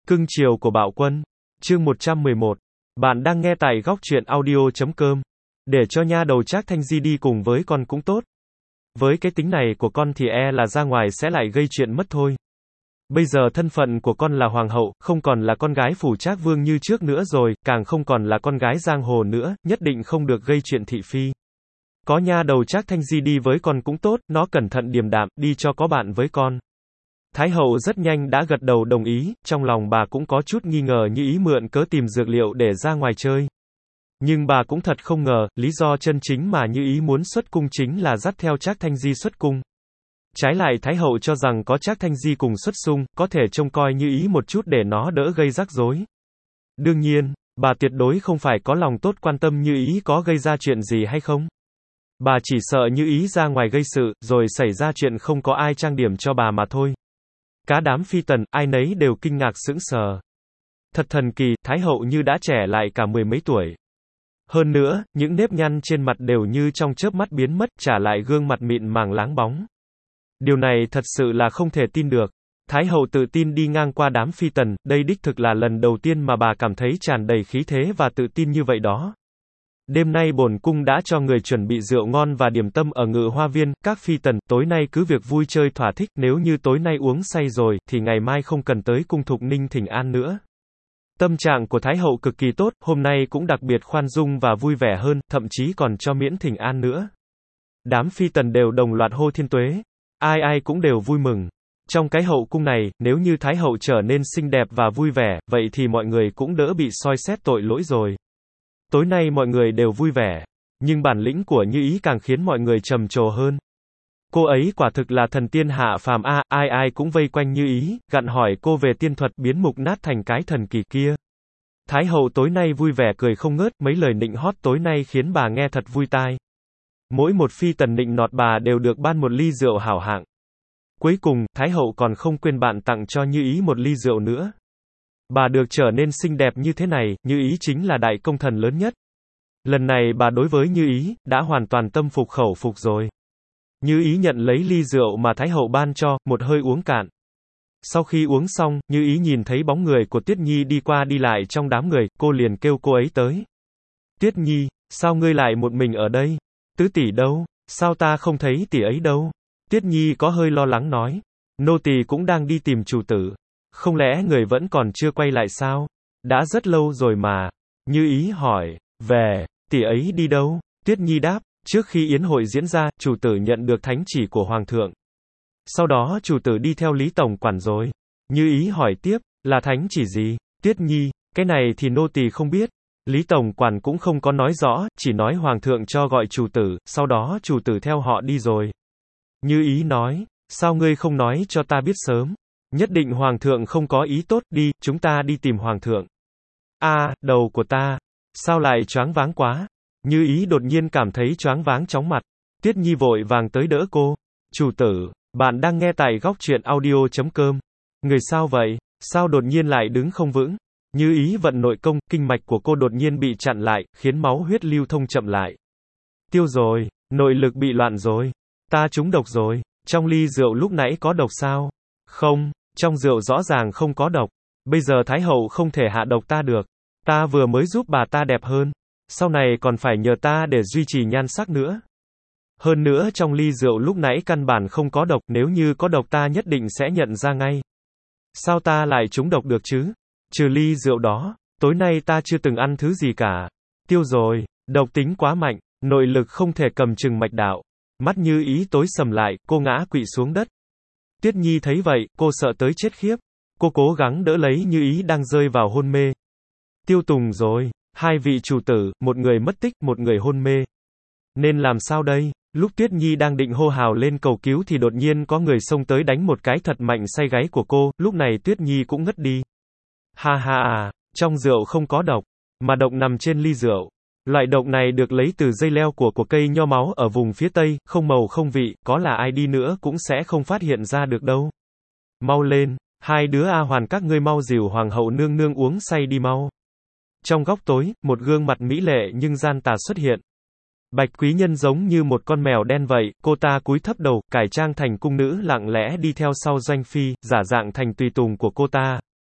Cưng chiều của Bạo Quân. Chương 111. Bạn đang nghe tại góc truyện audio.com. Để cho nha đầu Trác Thanh Di đi cùng với con cũng tốt. Với cái tính này của con thì là ra ngoài sẽ lại gây chuyện mất thôi. Bây giờ thân phận của con là hoàng hậu, không còn là con gái phủ Trác Vương như trước nữa rồi, càng không còn là con gái giang hồ nữa, nhất định không được gây chuyện thị phi. Có nha đầu Trác Thanh Di đi với con cũng tốt, nó cẩn thận điềm đạm, đi cho có bạn với con. Thái hậu rất nhanh đã gật đầu đồng ý, trong lòng bà cũng có chút nghi ngờ Như Ý mượn cớ tìm dược liệu để ra ngoài chơi. Nhưng bà cũng thật không ngờ, lý do chân chính mà Như Ý muốn xuất cung chính là dắt theo Trác Thanh Di xuất cung. Trái lại Thái hậu cho rằng có Trác Thanh Di cùng xuất xung, có thể trông coi Như Ý một chút để nó đỡ gây rắc rối. Đương nhiên, bà tuyệt đối không phải có lòng tốt quan tâm Như Ý có gây ra chuyện gì hay không. Bà chỉ sợ Như Ý ra ngoài gây sự, rồi xảy ra chuyện không có ai trang điểm cho bà mà thôi. Cả đám phi tần, ai nấy đều kinh ngạc sững sờ. Thật thần kỳ, Thái hậu như đã trẻ lại cả mười mấy tuổi. Hơn nữa, những nếp nhăn trên mặt đều như trong chớp mắt biến mất, trả lại gương mặt mịn màng láng bóng. Điều này thật sự là không thể tin được. Thái hậu tự tin đi ngang qua đám phi tần, đây đích thực là lần đầu tiên mà bà cảm thấy tràn đầy khí thế và tự tin như vậy đó. Đêm nay bổn cung đã cho người chuẩn bị rượu ngon và điểm tâm ở Ngự Hoa Viên, các phi tần, tối nay cứ việc vui chơi thỏa thích, nếu như tối nay uống say rồi, thì ngày mai không cần tới cung Thục Ninh thỉnh an nữa. Tâm trạng của Thái hậu cực kỳ tốt, hôm nay cũng đặc biệt khoan dung và vui vẻ hơn, thậm chí còn cho miễn thỉnh an nữa. Đám phi tần đều đồng loạt hô thiên tuế. Ai ai cũng đều vui mừng. Trong cái hậu cung này, nếu như Thái hậu trở nên xinh đẹp và vui vẻ, vậy thì mọi người cũng đỡ bị soi xét tội lỗi rồi. Tối nay mọi người đều vui vẻ, nhưng bản lĩnh của Như Ý càng khiến mọi người trầm trồ hơn. Cô ấy quả thực là thần tiên hạ phàm a, ai ai cũng vây quanh Như Ý, gặn hỏi cô về tiên thuật biến mục nát thành cái thần kỳ kia. Thái hậu tối nay vui vẻ cười không ngớt, mấy lời nịnh hót tối nay khiến bà nghe thật vui tai. Mỗi một phi tần nịnh nọt bà đều được ban một ly rượu hảo hạng. Cuối cùng, Thái hậu còn không quên bạn tặng cho Như Ý một ly rượu nữa. Bà được trở nên xinh đẹp như thế này, Như Ý chính là đại công thần lớn nhất. Lần này bà đối với Như Ý, đã hoàn toàn tâm phục khẩu phục rồi. Như Ý nhận lấy ly rượu mà Thái hậu ban cho, một hơi uống cạn. Sau khi uống xong, Như Ý nhìn thấy bóng người của Tuyết Nhi đi qua đi lại trong đám người, cô liền kêu cô ấy tới. Tuyết Nhi, sao ngươi lại một mình ở đây? Tứ tỷ đâu? Sao ta không thấy tỷ ấy đâu? Tuyết Nhi có hơi lo lắng nói. Nô tỳ cũng đang đi tìm chủ tử. Không lẽ người vẫn còn chưa quay lại sao? Đã rất lâu rồi mà. Như Ý hỏi. Về, tỷ ấy đi đâu? Tuyết Nhi đáp. Trước khi yến hội diễn ra, chủ tử nhận được thánh chỉ của hoàng thượng. Sau đó chủ tử đi theo Lý tổng quản rồi. Như Ý hỏi tiếp. Là thánh chỉ gì? Tuyết Nhi. Cái này thì nô tỳ không biết. Lý tổng quản cũng không có nói rõ, chỉ nói hoàng thượng cho gọi chủ tử, sau đó chủ tử theo họ đi rồi. Như Ý nói. Sao ngươi không nói cho ta biết sớm? Nhất định hoàng thượng không có ý tốt, đi, chúng ta đi tìm hoàng thượng. Đầu của ta. Sao lại choáng váng quá? Như Ý đột nhiên cảm thấy choáng váng chóng mặt. Tuyết Nhi vội vàng tới đỡ cô. Chủ tử, bạn đang nghe tại góc truyện audio.com. Người sao vậy? Sao đột nhiên lại đứng không vững? Như Ý vận nội công, kinh mạch của cô đột nhiên bị chặn lại, khiến máu huyết lưu thông chậm lại. Tiêu rồi, nội lực bị loạn rồi. Ta trúng độc rồi. Trong ly rượu lúc nãy có độc sao? Không, trong rượu rõ ràng không có độc. Bây giờ Thái hậu không thể hạ độc ta được. Ta vừa mới giúp bà ta đẹp hơn. Sau này còn phải nhờ ta để duy trì nhan sắc nữa. Hơn nữa trong ly rượu lúc nãy căn bản không có độc, nếu như có độc ta nhất định sẽ nhận ra ngay. Sao ta lại trúng độc được chứ? Trừ ly rượu đó, tối nay ta chưa từng ăn thứ gì cả. Tiêu rồi, độc tính quá mạnh, nội lực không thể cầm chừng mạch đạo. Mắt Như Ý tối sầm lại, cô ngã quỵ xuống đất. Tuyết Nhi thấy vậy, cô sợ tới chết khiếp. Cô cố gắng đỡ lấy Như Ý đang rơi vào hôn mê. Tiêu Tùng rồi, hai vị chủ tử, một người mất tích, một người hôn mê. Nên làm sao đây? Lúc Tuyết Nhi đang định hô hào lên cầu cứu thì đột nhiên có người xông tới đánh một cái thật mạnh say gáy của cô, lúc này Tuyết Nhi cũng ngất đi. Ha ha trong rượu không có độc, mà độc nằm trên ly rượu. Loại độc này được lấy từ dây leo của cây nho máu ở vùng phía Tây, không màu không vị, có là ai đi nữa cũng sẽ không phát hiện ra được đâu. Mau lên, hai đứa A Hoàn các ngươi mau dìu hoàng hậu nương nương uống say đi mau. Trong góc tối, một gương mặt mỹ lệ nhưng gian tà xuất hiện. Bạch Quý Nhân giống như một con mèo đen vậy, cô ta cúi thấp đầu, cải trang thành cung nữ lặng lẽ đi theo sau Doanh Phi, giả dạng thành tùy tùng của cô ta.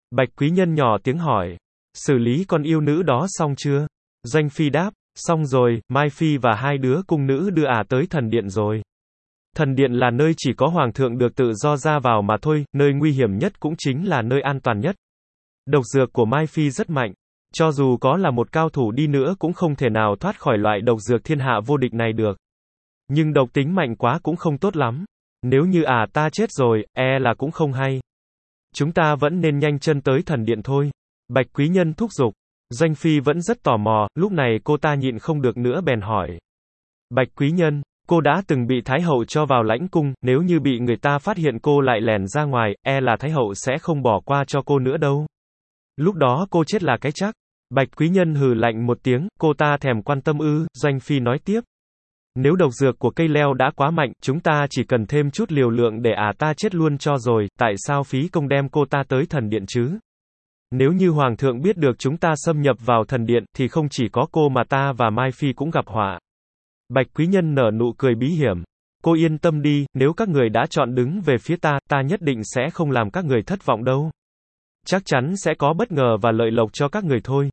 Bạch Quý Nhân nhỏ tiếng hỏi. Xử lý con yêu nữ đó xong chưa? Doanh Phi đáp. Xong rồi, Mai Phi và hai đứa cung nữ đưa tới thần điện rồi. Thần điện là nơi chỉ có hoàng thượng được tự do ra vào mà thôi, nơi nguy hiểm nhất cũng chính là nơi an toàn nhất. Độc dược của Mai Phi rất mạnh. Cho dù có là một cao thủ đi nữa cũng không thể nào thoát khỏi loại độc dược thiên hạ vô địch này được. Nhưng độc tính mạnh quá cũng không tốt lắm. Nếu như ta chết rồi, là cũng không hay. Chúng ta vẫn nên nhanh chân tới thần điện thôi. Bạch Quý Nhân thúc giục. Doanh Phi vẫn rất tò mò, lúc này cô ta nhịn không được nữa bèn hỏi. Bạch Quý Nhân, cô đã từng bị Thái Hậu cho vào lãnh cung, nếu như bị người ta phát hiện cô lại lẻn ra ngoài, là Thái Hậu sẽ không bỏ qua cho cô nữa đâu. Lúc đó cô chết là cái chắc. Bạch Quý Nhân hừ lạnh một tiếng, cô ta thèm quan tâm ư? Doanh Phi nói tiếp. Nếu độc dược của cây leo đã quá mạnh, chúng ta chỉ cần thêm chút liều lượng để ta chết luôn cho rồi, tại sao phí công đem cô ta tới thần điện chứ? Nếu như Hoàng thượng biết được chúng ta xâm nhập vào thần điện, thì không chỉ có cô mà ta và Mai Phi cũng gặp họa. Bạch Quý Nhân nở nụ cười bí hiểm. Cô yên tâm đi, nếu các người đã chọn đứng về phía ta nhất định sẽ không làm các người thất vọng đâu. Chắc chắn sẽ có bất ngờ và lợi lộc cho các người thôi.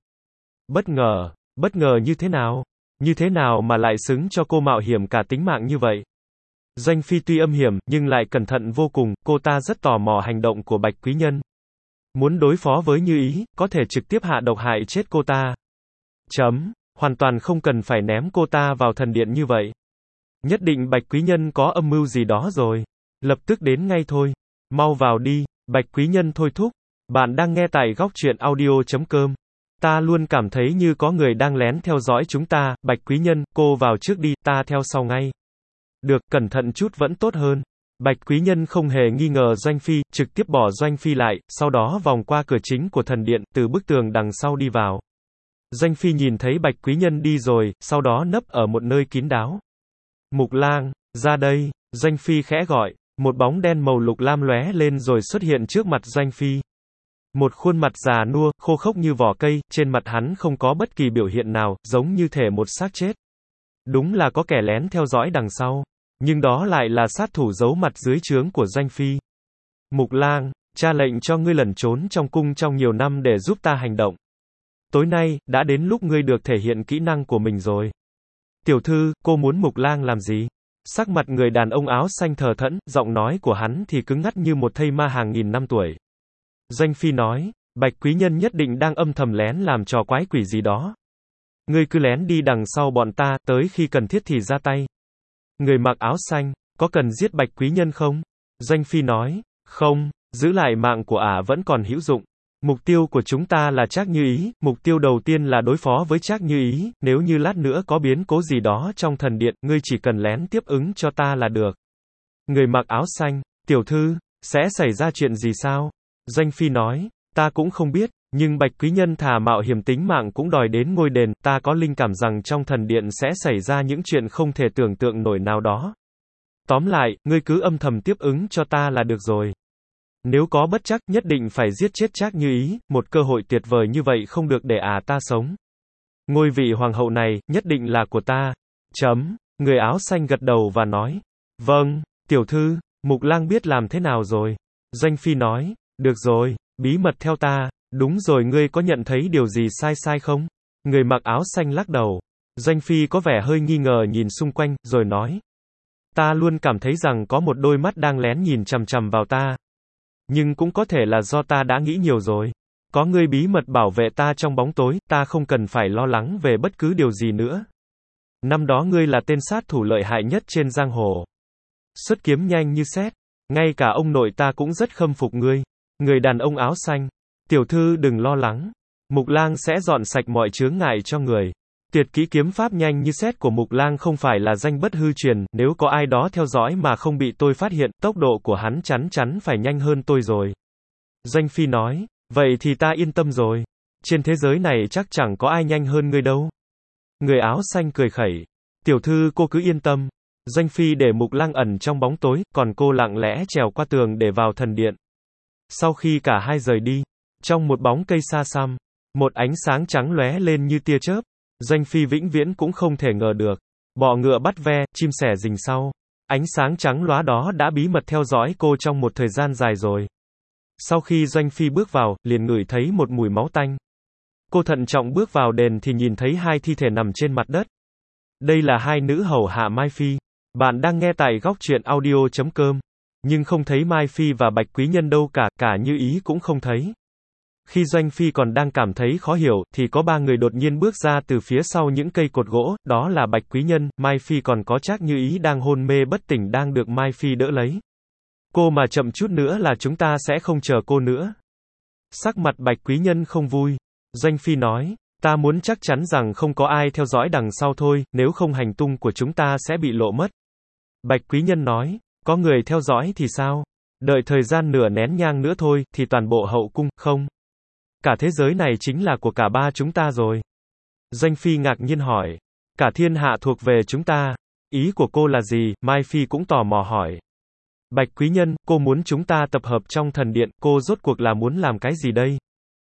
Bất ngờ như thế nào? Như thế nào mà lại xứng cho cô mạo hiểm cả tính mạng như vậy? Doanh Phi tuy âm hiểm, nhưng lại cẩn thận vô cùng, cô ta rất tò mò hành động của Bạch Quý Nhân. Muốn đối phó với Như Ý, có thể trực tiếp hạ độc hại chết cô ta. Hoàn toàn không cần phải ném cô ta vào thần điện như vậy. Nhất định Bạch Quý Nhân có âm mưu gì đó rồi. Lập tức đến ngay thôi. Mau vào đi, Bạch Quý Nhân thôi thúc. Bạn đang nghe tại góc truyện audio.com. Ta luôn cảm thấy như có người đang lén theo dõi chúng ta. Bạch Quý Nhân, cô vào trước đi, ta theo sau ngay. Được, cẩn thận chút vẫn tốt hơn. Bạch Quý Nhân không hề nghi ngờ Doanh Phi, trực tiếp bỏ Doanh Phi lại, sau đó vòng qua cửa chính của thần điện, từ bức tường đằng sau đi vào. Doanh Phi nhìn thấy Bạch Quý Nhân đi rồi, sau đó nấp ở một nơi kín đáo. Mục Lang, ra đây, Doanh Phi khẽ gọi, một bóng đen màu lục lam lóe lên rồi xuất hiện trước mặt Doanh Phi. Một khuôn mặt già nua, khô khốc như vỏ cây, trên mặt hắn không có bất kỳ biểu hiện nào, giống như thể một xác chết. Đúng là có kẻ lén theo dõi đằng sau. Nhưng đó lại là sát thủ giấu mặt dưới trướng của Doanh Phi. Mục Lang, cha lệnh cho ngươi lẩn trốn trong cung trong nhiều năm để giúp ta hành động. Tối nay, đã đến lúc ngươi được thể hiện kỹ năng của mình rồi. Tiểu thư, cô muốn Mục Lang làm gì? Sắc mặt người đàn ông áo xanh thờ thẫn, giọng nói của hắn thì cứng ngắt như một thây ma hàng nghìn năm tuổi. Doanh Phi nói, Bạch Quý Nhân nhất định đang âm thầm lén làm trò quái quỷ gì đó. Ngươi cứ lén đi đằng sau bọn ta, tới khi cần thiết thì ra tay. Người mặc áo xanh, có cần giết Bạch Quý Nhân không? Doanh Phi nói, không, giữ lại mạng của vẫn còn hữu dụng. Mục tiêu của chúng ta là Trác Như Ý, mục tiêu đầu tiên là đối phó với Trác Như Ý, nếu như lát nữa có biến cố gì đó trong thần điện, ngươi chỉ cần lén tiếp ứng cho ta là được. Người mặc áo xanh, tiểu thư, sẽ xảy ra chuyện gì sao? Doanh Phi nói, ta cũng không biết, nhưng Bạch Quý Nhân thà mạo hiểm tính mạng cũng đòi đến ngôi đền, ta có linh cảm rằng trong thần điện sẽ xảy ra những chuyện không thể tưởng tượng nổi nào đó. Tóm lại, ngươi cứ âm thầm tiếp ứng cho ta là được rồi. Nếu có bất trắc, nhất định phải giết chết Trác Như Ý, một cơ hội tuyệt vời như vậy không được để ta sống. Ngôi vị hoàng hậu này, nhất định là của ta. Người áo xanh gật đầu và nói, vâng, tiểu thư, Mục Lang biết làm thế nào rồi. Doanh Phi nói, được rồi, bí mật theo ta. Đúng rồi, ngươi có nhận thấy điều gì sai không? Người mặc áo xanh lắc đầu. Doanh Phi có vẻ hơi nghi ngờ nhìn xung quanh, rồi nói. Ta luôn cảm thấy rằng có một đôi mắt đang lén nhìn chằm chằm vào ta. Nhưng cũng có thể là do ta đã nghĩ nhiều rồi. Có ngươi bí mật bảo vệ ta trong bóng tối, ta không cần phải lo lắng về bất cứ điều gì nữa. Năm đó ngươi là tên sát thủ lợi hại nhất trên giang hồ. Xuất kiếm nhanh như sét. Ngay cả ông nội ta cũng rất khâm phục ngươi. Người đàn ông áo xanh. Tiểu thư đừng lo lắng. Mục Lang sẽ dọn sạch mọi chướng ngại cho người. Tuyệt kỹ kiếm pháp nhanh như sét của Mục Lang không phải là danh bất hư truyền, nếu có ai đó theo dõi mà không bị tôi phát hiện, tốc độ của hắn chắn chắn phải nhanh hơn tôi rồi. Doanh Phi nói, vậy thì ta yên tâm rồi. Trên thế giới này chắc chẳng có ai nhanh hơn ngươi đâu. Người áo xanh cười khẩy. Tiểu thư cô cứ yên tâm. Doanh Phi để Mục Lang ẩn trong bóng tối, còn cô lặng lẽ trèo qua tường để vào thần điện. Sau khi cả hai rời đi, trong một bóng cây xa xăm, một ánh sáng trắng lóe lên như tia chớp. Doanh Phi vĩnh viễn cũng không thể ngờ được. Bọ ngựa bắt ve, chim sẻ rình sau. Ánh sáng trắng lóa đó đã bí mật theo dõi cô trong một thời gian dài rồi. Sau khi Doanh Phi bước vào, liền ngửi thấy một mùi máu tanh. Cô thận trọng bước vào đền thì nhìn thấy hai thi thể nằm trên mặt đất. Đây là hai nữ hầu hạ Mai Phi. Bạn đang nghe tại góc truyện audio.com. Nhưng không thấy Mai Phi và Bạch Quý Nhân đâu cả Như Ý cũng không thấy. Khi Doanh Phi còn đang cảm thấy khó hiểu, thì có ba người đột nhiên bước ra từ phía sau những cây cột gỗ, đó là Bạch Quý Nhân, Mai Phi còn có Trác Như Ý đang hôn mê bất tỉnh đang được Mai Phi đỡ lấy. Cô mà chậm chút nữa là chúng ta sẽ không chờ cô nữa. Sắc mặt Bạch Quý Nhân không vui. Doanh Phi nói, ta muốn chắc chắn rằng không có ai theo dõi đằng sau thôi, nếu không hành tung của chúng ta sẽ bị lộ mất. Bạch Quý Nhân nói, có người theo dõi thì sao? Đợi thời gian nửa nén nhang nữa thôi, thì toàn bộ hậu cung, không? Cả thế giới này chính là của cả ba chúng ta rồi. Doanh Phi ngạc nhiên hỏi, cả thiên hạ thuộc về chúng ta. Ý của cô là gì? Mai Phi cũng tò mò hỏi. Bạch Quý Nhân, cô muốn chúng ta tập hợp trong thần điện, cô rốt cuộc là muốn làm cái gì đây?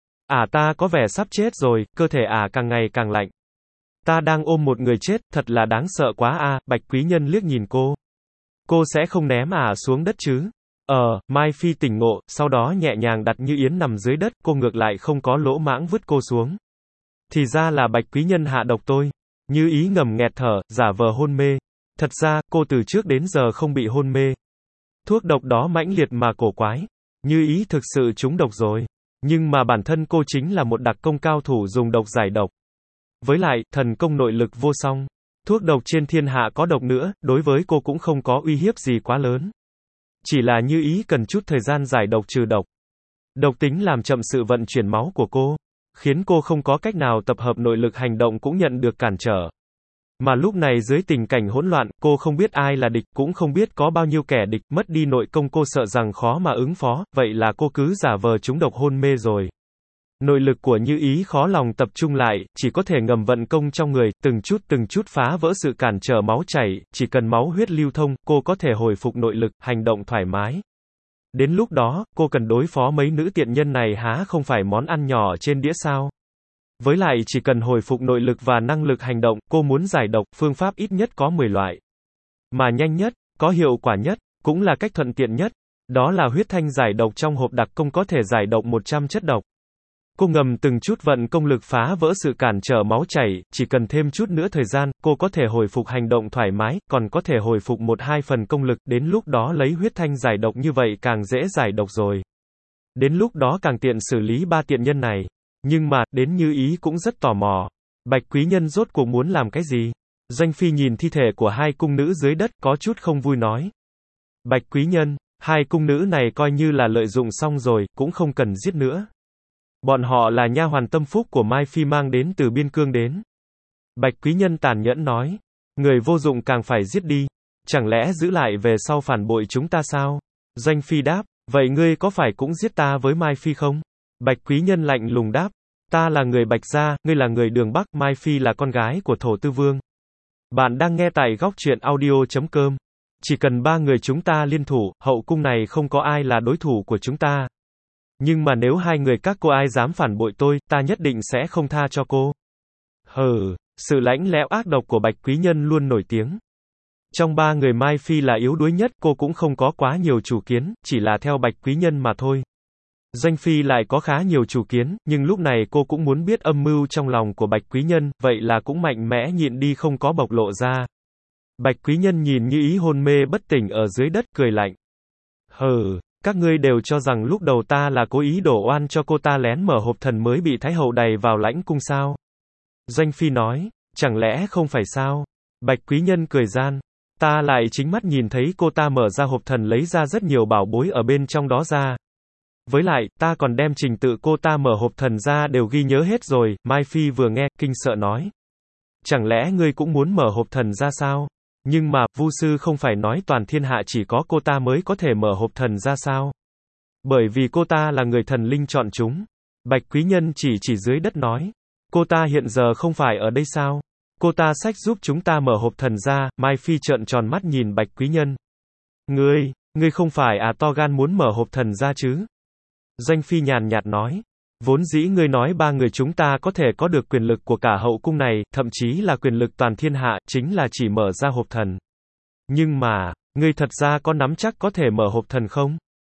Ta có vẻ sắp chết rồi, cơ thể càng ngày càng lạnh. Ta đang ôm một người chết, thật là đáng sợ quá. Bạch Quý Nhân liếc nhìn cô. Cô sẽ không ném xuống đất chứ? Mai Phi tỉnh ngộ, sau đó nhẹ nhàng đặt Như Yến nằm dưới đất, cô ngược lại không có lỗ mãng vứt cô xuống. Thì ra là Bạch Quý Nhân hạ độc tôi. Như Ý ngầm nghẹt thở, giả vờ hôn mê. Thật ra, cô từ trước đến giờ không bị hôn mê. Thuốc độc đó mãnh liệt mà cổ quái. Như Ý thực sự trúng độc rồi. Nhưng mà bản thân cô chính là một đặc công cao thủ dùng độc giải độc. Với lại, thần công nội lực vô song. Thuốc độc trên thiên hạ có độc nữa, đối với cô cũng không có uy hiếp gì quá lớn. Chỉ là Như Ý cần chút thời gian giải độc trừ độc. Độc tính làm chậm sự vận chuyển máu của cô, khiến cô không có cách nào tập hợp nội lực hành động cũng nhận được cản trở. Mà lúc này dưới tình cảnh hỗn loạn, cô không biết ai là địch, cũng không biết có bao nhiêu kẻ địch, mất đi nội công cô sợ rằng khó mà ứng phó, vậy là cô cứ giả vờ trúng độc hôn mê rồi. Nội lực của Như Ý khó lòng tập trung lại, chỉ có thể ngầm vận công trong người, từng chút phá vỡ sự cản trở máu chảy, chỉ cần máu huyết lưu thông, cô có thể hồi phục nội lực, hành động thoải mái. Đến lúc đó, cô cần đối phó mấy nữ tiện nhân này há không phải món ăn nhỏ trên đĩa sao? Với lại chỉ cần hồi phục nội lực và năng lực hành động, cô muốn giải độc, phương pháp ít nhất có 10 loại. Mà nhanh nhất, có hiệu quả nhất, cũng là cách thuận tiện nhất. Đó là huyết thanh giải độc trong hộp đặc công có thể giải độc 100 chất độc. Cô ngầm từng chút vận công lực phá vỡ sự cản trở máu chảy, chỉ cần thêm chút nữa thời gian, cô có thể hồi phục hành động thoải mái, còn có thể hồi phục 1-2 phần công lực, đến lúc đó lấy huyết thanh giải độc như vậy càng dễ giải độc rồi. Đến lúc đó càng tiện xử lý ba tiện nhân này. Nhưng mà, đến Như Ý cũng rất tò mò. Bạch Quý Nhân rốt cuộc muốn làm cái gì? Doanh Phi nhìn thi thể của hai cung nữ dưới đất, có chút không vui nói. Bạch Quý Nhân, hai cung nữ này coi như là lợi dụng xong rồi, cũng không cần giết nữa. Bọn họ là nha hoàn tâm phúc của Mai Phi mang đến từ biên cương đến. Bạch Quý Nhân tàn nhẫn nói. Người vô dụng càng phải giết đi. Chẳng lẽ giữ lại về sau phản bội chúng ta sao? Doanh Phi đáp. Vậy ngươi có phải cũng giết ta với Mai Phi không? Bạch Quý Nhân lạnh lùng đáp. Ta là người Bạch gia, ngươi là người Đường Bắc, Mai Phi là con gái của Thổ Tư Vương. Bạn đang nghe tại góc truyện audio.com. Chỉ cần ba người chúng ta liên thủ, hậu cung này không có ai là đối thủ của chúng ta. Nhưng mà nếu hai người các cô ai dám phản bội tôi, ta nhất định sẽ không tha cho cô. Sự lãnh lẽo ác độc của Bạch Quý Nhân luôn nổi tiếng. Trong ba người Mai Phi là yếu đuối nhất, cô cũng không có quá nhiều chủ kiến, chỉ là theo Bạch Quý Nhân mà thôi. Doanh Phi lại có khá nhiều chủ kiến, nhưng lúc này cô cũng muốn biết âm mưu trong lòng của Bạch Quý Nhân, vậy là cũng mạnh mẽ nhịn đi không có bộc lộ ra. Bạch Quý Nhân nhìn Như Ý hôn mê bất tỉnh ở dưới đất cười lạnh. Các ngươi đều cho rằng lúc đầu ta là cố ý đổ oan cho cô ta lén mở hộp thần mới bị Thái Hậu đày vào lãnh cung sao? Doanh Phi nói, chẳng lẽ không phải sao? Bạch Quý Nhân cười gian. Ta lại chính mắt nhìn thấy cô ta mở ra hộp thần lấy ra rất nhiều bảo bối ở bên trong đó ra. Với lại, ta còn đem trình tự cô ta mở hộp thần ra đều ghi nhớ hết rồi. Mai Phi vừa nghe, kinh sợ nói. Chẳng lẽ ngươi cũng muốn mở hộp thần ra sao? Nhưng mà, Vu sư không phải nói toàn thiên hạ chỉ có cô ta mới có thể mở hộp thần ra sao? Bởi vì cô ta là người thần linh chọn chúng. Bạch Quý Nhân chỉ dưới đất nói. Cô ta hiện giờ không phải ở đây sao? Cô ta xách giúp chúng ta mở hộp thần ra. Mai Phi trợn tròn mắt nhìn Bạch Quý Nhân. Ngươi không phải to gan muốn mở hộp thần ra chứ? Doanh Phi nhàn nhạt nói. Vốn dĩ ngươi nói ba người chúng ta có thể có được quyền lực của cả hậu cung này, thậm chí là quyền lực toàn thiên hạ, chính là chỉ mở ra hộp thần. Nhưng mà, ngươi thật ra có nắm chắc có thể mở hộp thần không?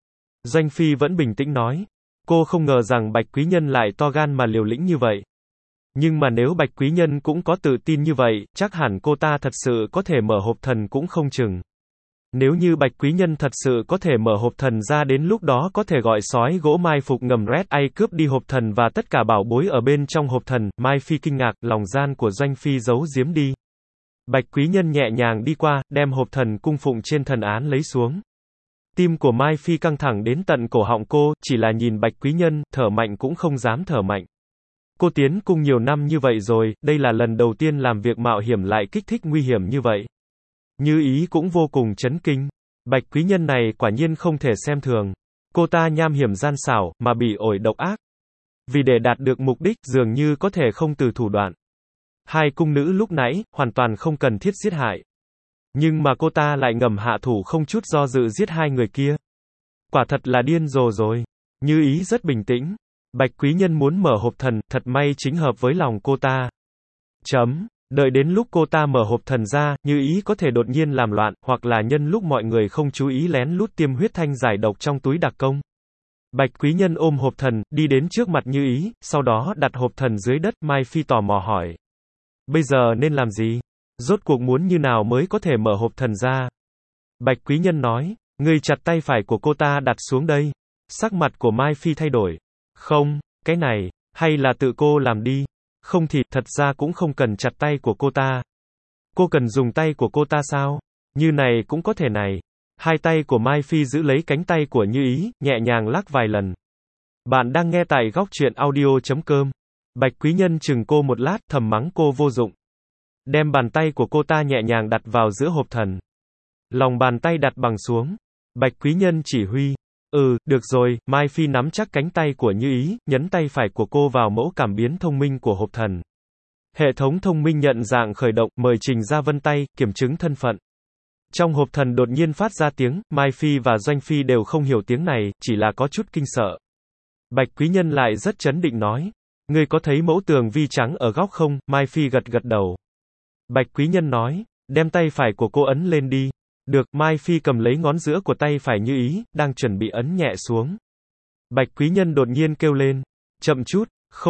Doanh Phi vẫn bình tĩnh nói. Cô không ngờ rằng Bạch Quý Nhân lại to gan mà liều lĩnh như vậy. Nhưng mà nếu Bạch Quý Nhân cũng có tự tin như vậy, chắc hẳn cô ta thật sự có thể mở hộp thần cũng không chừng. Nếu như Bạch Quý Nhân thật sự có thể mở hộp thần ra, đến lúc đó có thể gọi sói gỗ mai phục ngầm Red Eye cướp đi hộp thần và tất cả bảo bối ở bên trong hộp thần. Mai Phi kinh ngạc, lòng gian của Doanh Phi giấu giếm đi. Bạch Quý Nhân nhẹ nhàng đi qua, đem hộp thần cung phụng trên thần án lấy xuống. Tim của Mai Phi căng thẳng đến tận cổ họng cô, chỉ là nhìn Bạch Quý Nhân, thở mạnh cũng không dám thở mạnh. Cô tiến cung nhiều năm như vậy rồi, đây là lần đầu tiên làm việc mạo hiểm lại kích thích nguy hiểm như vậy. Như Ý cũng vô cùng chấn kinh. Bạch Quý Nhân này quả nhiên không thể xem thường. Cô ta nham hiểm gian xảo, mà bị ổi độc ác. Vì để đạt được mục đích, dường như có thể không từ thủ đoạn. Hai cung nữ lúc nãy, hoàn toàn không cần thiết giết hại. Nhưng mà cô ta lại ngầm hạ thủ không chút do dự giết hai người kia. Quả thật là điên rồ rồi. Như Ý rất bình tĩnh. Bạch Quý Nhân muốn mở hộp thần, thật may chính hợp với lòng cô ta. Đợi đến lúc cô ta mở hộp thần ra, Như Ý có thể đột nhiên làm loạn, hoặc là nhân lúc mọi người không chú ý lén lút tiêm huyết thanh giải độc trong túi đặc công. Bạch Quý Nhân ôm hộp thần, đi đến trước mặt Như Ý, sau đó đặt hộp thần dưới đất. Mai Phi tò mò hỏi. Bây giờ nên làm gì? Rốt cuộc muốn như nào mới có thể mở hộp thần ra? Bạch Quý Nhân nói. Ngươi chặt tay phải của cô ta đặt xuống đây. Sắc mặt của Mai Phi thay đổi. Không, cái này, hay là tự cô làm đi. Không thì, thật ra cũng không cần chặt tay của cô ta. Cô cần dùng tay của cô ta sao? Như này cũng có thể này. Hai tay của Mai Phi giữ lấy cánh tay của Như Ý, nhẹ nhàng lắc vài lần. Bạn đang nghe tại góc truyện audio.com. Bạch Quý Nhân chừng cô một lát, thầm mắng cô vô dụng. Đem bàn tay của cô ta nhẹ nhàng đặt vào giữa hộp thần. Lòng bàn tay đặt bằng xuống. Bạch Quý Nhân chỉ huy. Được rồi. Mai Phi nắm chắc cánh tay của Như Ý, nhấn tay phải của cô vào mẫu cảm biến thông minh của hộp thần. Hệ thống thông minh nhận dạng khởi động, mời trình ra vân tay, kiểm chứng thân phận. Trong hộp thần đột nhiên phát ra tiếng, Mai Phi và Doanh Phi đều không hiểu tiếng này, chỉ là có chút kinh sợ. Bạch Quý Nhân lại rất trấn định nói. Ngươi có thấy mẫu tường vi trắng ở góc không? Mai Phi gật gật đầu. Bạch Quý Nhân nói. Đem tay phải của cô ấn lên đi. Được. Mai Phi cầm lấy ngón giữa của tay phải Như Ý, đang chuẩn bị ấn nhẹ xuống. Bạch Quý Nhân đột nhiên kêu lên. Chậm chút.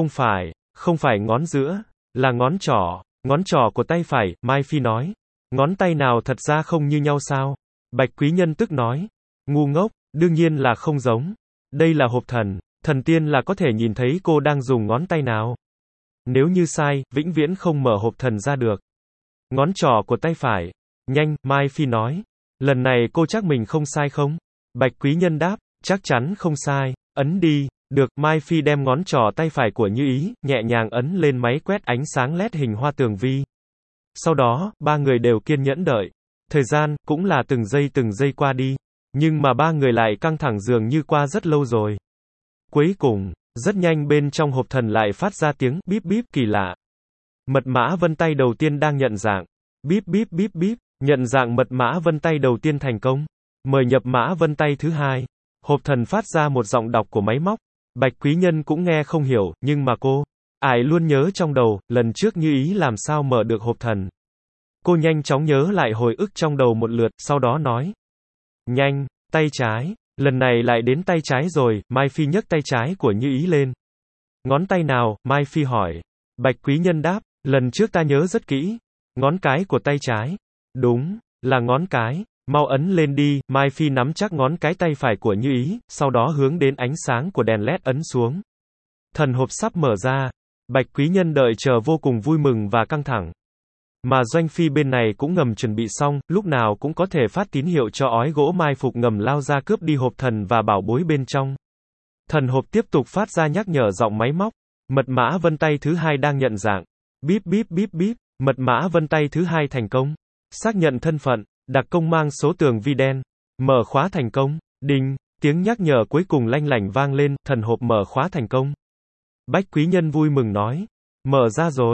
Không phải ngón giữa, là ngón trỏ. Ngón trỏ của tay phải. Mai Phi nói. Ngón tay nào thật ra không như nhau sao? Bạch Quý Nhân tức nói. Ngu ngốc, đương nhiên là không giống. Đây là hộp thần, thần tiên là có thể nhìn thấy cô đang dùng ngón tay nào. Nếu như sai, vĩnh viễn không mở hộp thần ra được. Ngón trỏ của tay phải. Nhanh, Mai Phi nói. Lần này cô chắc mình không sai không? Bạch Quý Nhân đáp. Chắc chắn không sai. Ấn đi. Được. Mai Phi đem ngón trỏ tay phải của Như Ý, nhẹ nhàng ấn lên máy quét ánh sáng LED hình hoa tường vi. Sau đó, ba người đều kiên nhẫn đợi. Thời gian, cũng là từng giây qua đi. Nhưng mà ba người lại căng thẳng dường như qua rất lâu rồi. Cuối cùng, rất nhanh bên trong hộp thần lại phát ra tiếng bíp bíp kỳ lạ. Mật mã vân tay đầu tiên đang nhận dạng. Bíp bíp bíp bíp, nhận dạng mật mã vân tay đầu tiên thành công. Mời nhập mã vân tay thứ hai. Hộp thần phát ra một giọng đọc của máy móc. Bạch Quý Nhân cũng nghe không hiểu, nhưng mà cô ải luôn nhớ trong đầu, lần trước Như Ý làm sao mở được hộp thần. Cô nhanh chóng nhớ lại hồi ức trong đầu một lượt, sau đó nói. Nhanh, tay trái, lần này lại đến tay trái rồi. Mai Phi nhấc tay trái của Như Ý lên. Ngón tay nào? Mai Phi hỏi. Bạch Quý Nhân đáp. Lần trước ta nhớ rất kỹ. Ngón cái của tay trái. Đúng, là ngón cái. Mau ấn lên đi. Mai Phi nắm chắc ngón cái tay phải của Như Ý, sau đó hướng đến ánh sáng của đèn LED ấn xuống. Thần hộp sắp mở ra. Bạch Quý Nhân đợi chờ vô cùng vui mừng và căng thẳng. Mà Doanh Phi bên này cũng ngầm chuẩn bị xong, lúc nào cũng có thể phát tín hiệu cho ói gỗ mai phục ngầm lao ra cướp đi hộp thần và bảo bối bên trong. Thần hộp tiếp tục phát ra nhắc nhở giọng máy móc. Mật mã vân tay thứ hai đang nhận dạng. Bíp bíp bíp bíp, mật mã vân tay thứ hai thành công. Xác nhận thân phận, đặc công mang số tường vi đen. Mở khóa thành công. Đinh, tiếng nhắc nhở cuối cùng lanh lảnh vang lên, thần hộp mở khóa thành công. Bạch Quý Nhân vui mừng nói. Mở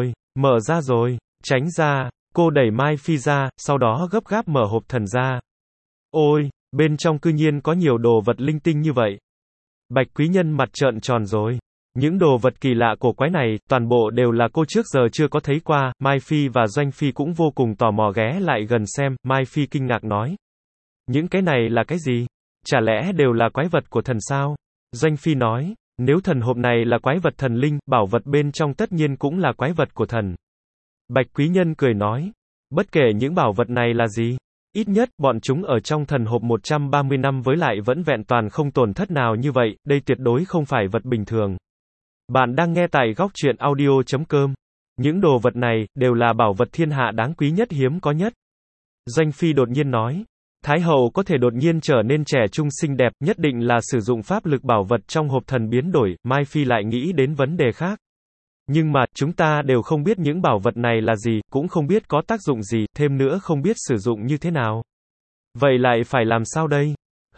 ra rồi. Tránh ra. Cô đẩy Mai Phi ra, sau đó gấp gáp mở hộp thần ra. Ôi, bên trong cư nhiên có nhiều đồ vật linh tinh như vậy. Bạch Quý Nhân mặt trợn tròn rồi. Những đồ vật kỳ lạ cổ quái này, toàn bộ đều là cô trước giờ chưa có thấy qua. Mai Phi và Doanh Phi cũng vô cùng tò mò ghé lại gần xem. Mai Phi kinh ngạc nói. Những cái này là cái gì? Chả lẽ đều là quái vật của thần sao? Doanh Phi nói, nếu thần hộp này là quái vật thần linh, bảo vật bên trong tất nhiên cũng là quái vật của thần. Bạch Quý Nhân cười nói, bất kể những bảo vật này là gì, ít nhất, bọn chúng ở trong thần hộp 130 năm với lại vẫn vẹn toàn không tổn thất nào như vậy, đây tuyệt đối không phải vật bình thường. Bạn đang nghe tại góc truyện audio.com. Những đồ vật này, đều là bảo vật thiên hạ đáng quý nhất hiếm có nhất. Doanh Phi đột nhiên nói, Thái hậu có thể đột nhiên trở nên trẻ trung xinh đẹp, nhất định là sử dụng pháp lực bảo vật trong hộp thần biến đổi, Mai Phi lại nghĩ đến vấn đề khác. Nhưng mà, chúng ta đều không biết những bảo vật này là gì, cũng không biết có tác dụng gì, thêm nữa không biết sử dụng như thế nào. Vậy lại phải làm sao đây?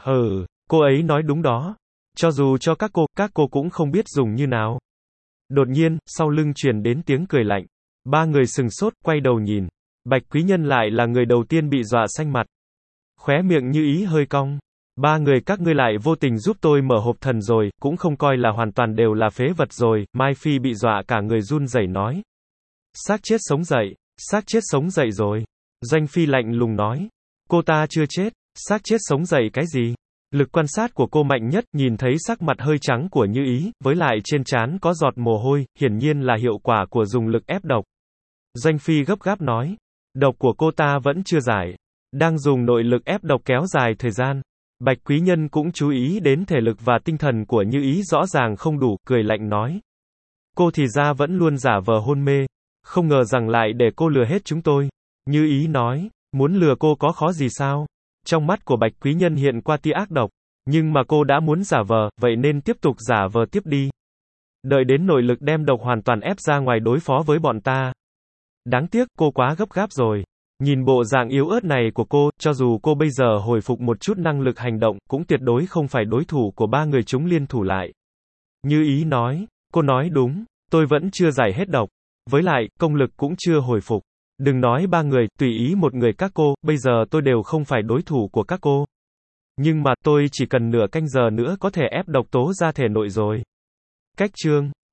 Cô ấy nói đúng đó. Cho dù cho các cô cũng không biết dùng như nào. Đột nhiên, sau lưng truyền đến tiếng cười lạnh. Ba người sừng sốt, quay đầu nhìn. Bạch Quý Nhân lại là người đầu tiên bị dọa xanh mặt. Khóe miệng Như Ý hơi cong. Ba người các ngươi lại vô tình giúp tôi mở hộp thần rồi, cũng không coi là hoàn toàn đều là phế vật rồi, Mai Phi bị dọa cả người run rẩy nói. Xác chết sống dậy, xác chết sống dậy rồi. Doanh Phi lạnh lùng nói. Cô ta chưa chết, xác chết sống dậy cái gì? Lực quan sát của cô mạnh nhất, nhìn thấy sắc mặt hơi trắng của Như Ý, với lại trên trán có giọt mồ hôi, hiển nhiên là hiệu quả của dùng lực ép độc. Doanh Phi gấp gáp nói. Độc của cô ta vẫn chưa giải. Đang dùng nội lực ép độc kéo dài thời gian. Bạch Quý Nhân cũng chú ý đến thể lực và tinh thần của Như Ý rõ ràng không đủ, cười lạnh nói. Cô thì ra vẫn luôn giả vờ hôn mê. Không ngờ rằng lại để cô lừa hết chúng tôi. Như Ý nói, muốn lừa cô có khó gì sao? Trong mắt của Bạch Quý Nhân hiện qua tia ác độc. Nhưng mà cô đã muốn giả vờ, vậy nên tiếp tục giả vờ tiếp đi. Đợi đến nội lực đem độc hoàn toàn ép ra ngoài đối phó với bọn ta. Đáng tiếc, cô quá gấp gáp rồi. Nhìn bộ dạng yếu ớt này của cô, cho dù cô bây giờ hồi phục một chút năng lực hành động, cũng tuyệt đối không phải đối thủ của ba người chúng liên thủ lại. Như Ý nói, cô nói đúng, tôi vẫn chưa giải hết độc. Với lại, công lực cũng chưa hồi phục. Đừng nói ba người, tùy ý một người các cô, bây giờ tôi đều không phải đối thủ của các cô. Nhưng mà, tôi chỉ cần nửa canh giờ nữa có thể ép độc tố ra thể nội rồi. Cách chương